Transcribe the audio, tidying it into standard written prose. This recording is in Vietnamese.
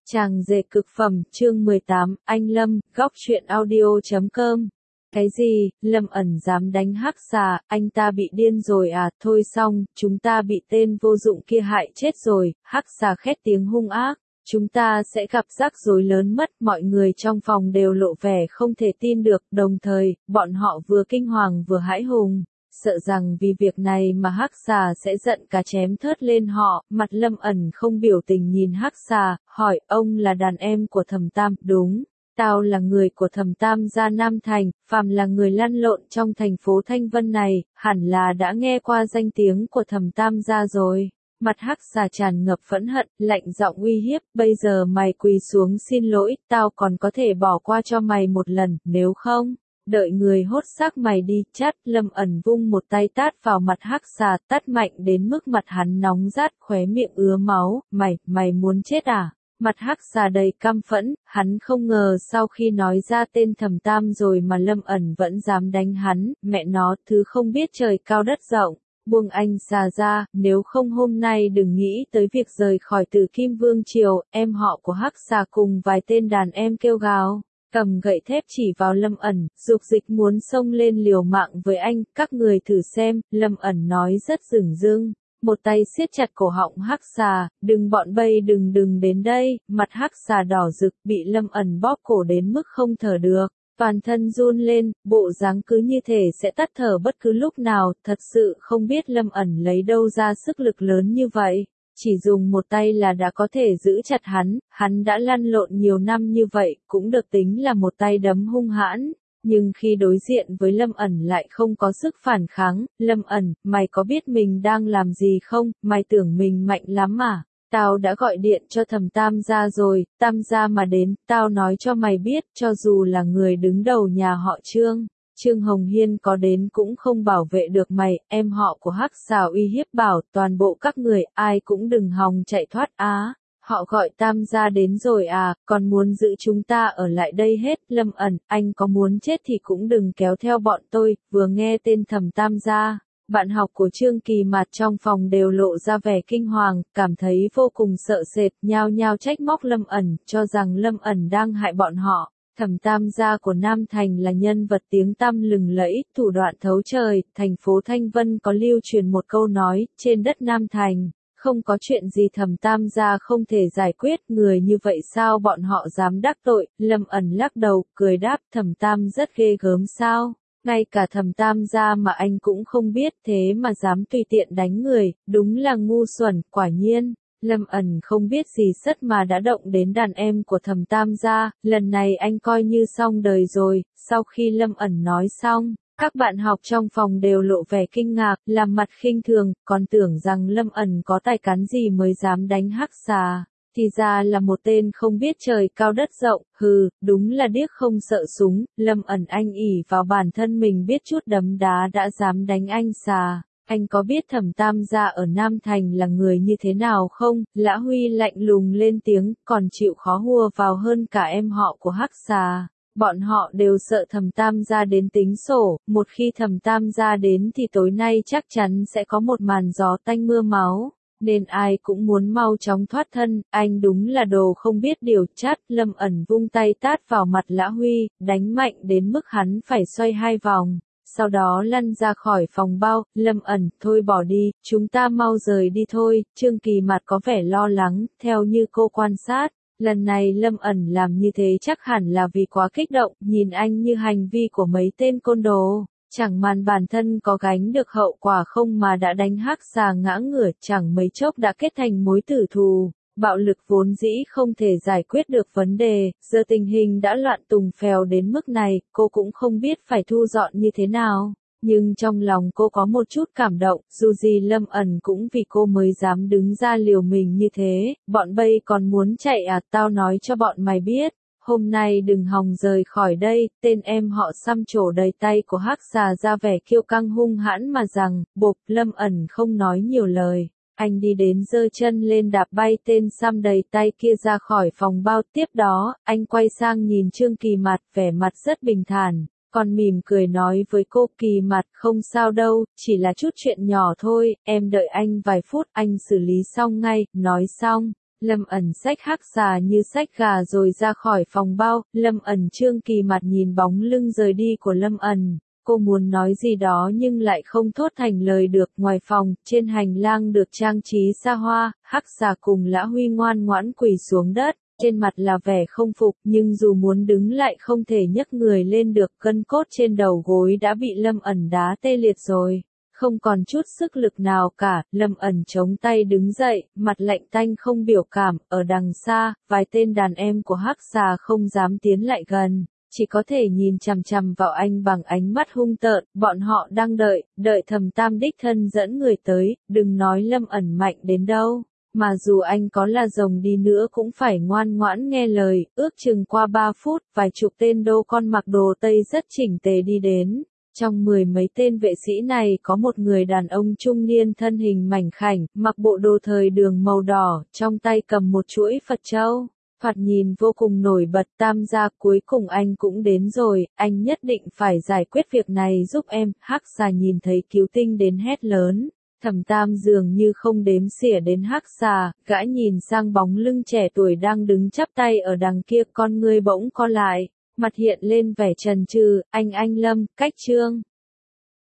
Chàng rể cực phẩm, chương 18, anh Lâm, góc truyện audio.com. Cái gì, Lâm ẩn dám đánh Hắc Xà, anh ta bị điên rồi à, thôi xong, chúng ta bị tên vô dụng kia hại chết rồi, Hắc Xà khét tiếng hung ác. Chúng ta sẽ gặp rắc rối lớn mất, mọi người trong phòng đều lộ vẻ không thể tin được, đồng thời, bọn họ vừa kinh hoàng vừa hãi hùng. Sợ rằng vì việc này mà Hắc Xà sẽ giận cả chém thớt lên họ, mặt Lâm ẩn không biểu tình nhìn Hắc Xà, hỏi, ông là đàn em của Thẩm Tam, đúng, tao là người của Thẩm Tam gia Nam Thành, phàm là người lăn lộn trong thành phố Thanh Vân này, hẳn là đã nghe qua danh tiếng của Thẩm Tam gia rồi. Mặt Hắc Xà tràn ngập phẫn hận, lạnh giọng uy hiếp, bây giờ mày quỳ xuống xin lỗi, tao còn có thể bỏ qua cho mày một lần, nếu không đợi người hốt xác mày đi, chát. Lâm ẩn vung một tay tát vào mặt Hắc Xà, tát mạnh đến mức mặt hắn nóng rát, khóe miệng ứa máu, mày muốn chết à? Mặt Hắc Xà đầy căm phẫn, hắn không ngờ sau khi nói ra tên Thẩm Tam rồi mà Lâm ẩn vẫn dám đánh hắn, mẹ nó, thứ không biết trời cao đất rộng. Buông anh Xà ra, nếu không hôm nay đừng nghĩ tới việc rời khỏi Tử Kim Vương Triều. Em họ của Hắc Xà cùng vài tên đàn em kêu gào, cầm gậy thép chỉ vào Lâm ẩn, dục dịch muốn xông lên liều mạng với anh, các người thử xem. Lâm ẩn nói rất dửng dưng, một tay siết chặt cổ họng Hắc Xà, đừng bọn bay đừng đến đây. Mặt Hắc Xà đỏ rực, bị Lâm ẩn bóp cổ đến mức không thở được, toàn thân run lên, bộ dáng cứ như thể sẽ tắt thở bất cứ lúc nào, thật sự không biết Lâm ẩn lấy đâu ra sức lực lớn như vậy. Chỉ dùng một tay là đã có thể giữ chặt hắn đã lăn lộn nhiều năm như vậy, cũng được tính là một tay đấm hung hãn, nhưng khi đối diện với Lâm ẩn lại không có sức phản kháng. Lâm ẩn, mày có biết mình đang làm gì không, mày tưởng mình mạnh lắm à? Tao đã gọi điện cho Thẩm Tam gia rồi, Tam gia mà đến, tao nói cho mày biết, cho dù là người đứng đầu nhà họ Trương Hồng Hiên có đến cũng không bảo vệ được mày. Em họ của Hắc Xà uy hiếp bảo, toàn bộ các người, ai cũng đừng hòng chạy thoát á. Họ gọi Tam gia đến rồi à, còn muốn giữ chúng ta ở lại đây hết. Lâm ẩn, anh có muốn chết thì cũng đừng kéo theo bọn tôi. Vừa nghe tên Thẩm Tam gia, bạn học của Trương Kỳ Mạt trong phòng đều lộ ra vẻ kinh hoàng, cảm thấy vô cùng sợ sệt, nhao nhao trách móc Lâm ẩn, cho rằng Lâm ẩn đang hại bọn họ. Thẩm Tam gia của Nam Thành là nhân vật tiếng tăm lừng lẫy, thủ đoạn thấu trời. Thành phố Thanh Vân có lưu truyền một câu nói, trên đất Nam Thành, không có chuyện gì Thẩm Tam gia không thể giải quyết, người như vậy sao bọn họ dám đắc tội. Lâm ẩn lắc đầu, cười đáp, Thẩm Tam rất ghê gớm sao? Ngay cả Thẩm Tam gia mà anh cũng không biết, thế mà dám tùy tiện đánh người, đúng là ngu xuẩn. Quả nhiên, Lâm ẩn không biết gì sất mà đã động đến đàn em của Thẩm Tam gia, lần này anh coi như xong đời rồi. Sau khi Lâm ẩn nói xong, các bạn học trong phòng đều lộ vẻ kinh ngạc, làm mặt khinh thường, còn tưởng rằng Lâm ẩn có tài cán gì mới dám đánh Hắc Xà, thì ra là một tên không biết trời cao đất rộng. Hừ, đúng là điếc không sợ súng. Lâm ẩn, anh ỷ vào bản thân mình biết chút đấm đá đã dám đánh anh Xà. Anh có biết Thẩm Tam gia ở Nam Thành là người như thế nào không? Lã Huy lạnh lùng lên tiếng, còn chịu khó hùa vào hơn cả em họ của Hắc Xà. Bọn họ đều sợ Thẩm Tam gia đến tính sổ, một khi Thẩm Tam gia đến thì tối nay chắc chắn sẽ có một màn gió tanh mưa máu, nên ai cũng muốn mau chóng thoát thân. Anh đúng là đồ không biết điều, chát. Lâm ẩn vung tay tát vào mặt Lã Huy, đánh mạnh đến mức hắn phải xoay 2 vòng, sau đó lăn ra khỏi phòng bao. Lâm ẩn, thôi bỏ đi, chúng ta mau rời đi thôi. Trương Kỳ Mạt có vẻ lo lắng, theo như cô quan sát, lần này Lâm ẩn làm như thế chắc hẳn là vì quá kích động, nhìn anh như hành vi của mấy tên côn đồ. Chẳng màn bản thân có gánh được hậu quả không mà đã đánh Hắc Xà ngã ngửa, chẳng mấy chốc đã kết thành mối tử thù. Bạo lực vốn dĩ không thể giải quyết được vấn đề, giờ tình hình đã loạn tùng phèo đến mức này, cô cũng không biết phải thu dọn như thế nào. Nhưng trong lòng cô có một chút cảm động, dù gì Lâm ẩn cũng vì cô mới dám đứng ra liều mình như thế. Bọn bay còn muốn chạy à, tao nói cho bọn mày biết, hôm nay đừng hòng rời khỏi đây. Tên em họ xăm trổ đầy tay của Hắc Xà ra vẻ kiêu căng hung hãn mà rằng, bộp. Lâm ẩn không nói nhiều lời, anh đi đến giơ chân lên đạp bay tên xăm đầy tay kia ra khỏi phòng bao. Tiếp đó, anh quay sang nhìn Trương Kỳ Mạt, vẻ mặt rất bình thản, còn mỉm cười nói với cô, Kỳ Mạt, không sao đâu, chỉ là chút chuyện nhỏ thôi, em đợi anh vài phút, anh xử lý xong ngay. Nói xong, Lâm ẩn xách hắc xà như xách gà rồi ra khỏi phòng bao, Lâm ẩn Trương Kỳ mặt nhìn bóng lưng rời đi của Lâm ẩn. Cô muốn nói gì đó nhưng lại không thốt thành lời được. Ngoài phòng, trên hành lang được trang trí xa hoa, hắc xà cùng Lã Huy ngoan ngoãn quỳ xuống đất. Trên mặt là vẻ không phục, nhưng dù muốn đứng lại không thể nhấc người lên được, gân cốt trên đầu gối đã bị Lâm ẩn đá tê liệt rồi. Không còn chút sức lực nào cả, Lâm ẩn chống tay đứng dậy, mặt lạnh tanh không biểu cảm, ở đằng xa, vài tên đàn em của hắc xà không dám tiến lại gần, chỉ có thể nhìn chằm chằm vào anh bằng ánh mắt hung tợn, bọn họ đang đợi Thẩm Tam đích thân dẫn người tới, đừng nói Lâm ẩn mạnh đến đâu. Mà dù anh có là rồng đi nữa cũng phải ngoan ngoãn nghe lời, ước chừng qua 3 phút, vài chục tên đô con mặc đồ Tây rất chỉnh tề đi đến. Trong 10 mấy tên vệ sĩ này có một người đàn ông trung niên thân hình mảnh khảnh, mặc bộ đồ thời đường màu đỏ, trong tay cầm một chuỗi Phật châu. Thoạt nhìn vô cùng nổi bật. Tam gia, cuối cùng anh cũng đến rồi, anh nhất định phải giải quyết việc này giúp em. Hắc xà nhìn thấy Cứu Tinh đến hét lớn. Thẩm Tam dường như không đếm xỉa đến hắc xà, gã nhìn sang bóng lưng trẻ tuổi đang đứng chắp tay ở đằng kia, con ngươi bỗng co lại, mặt hiện lên vẻ chần chừ. Anh Lâm, cách Trương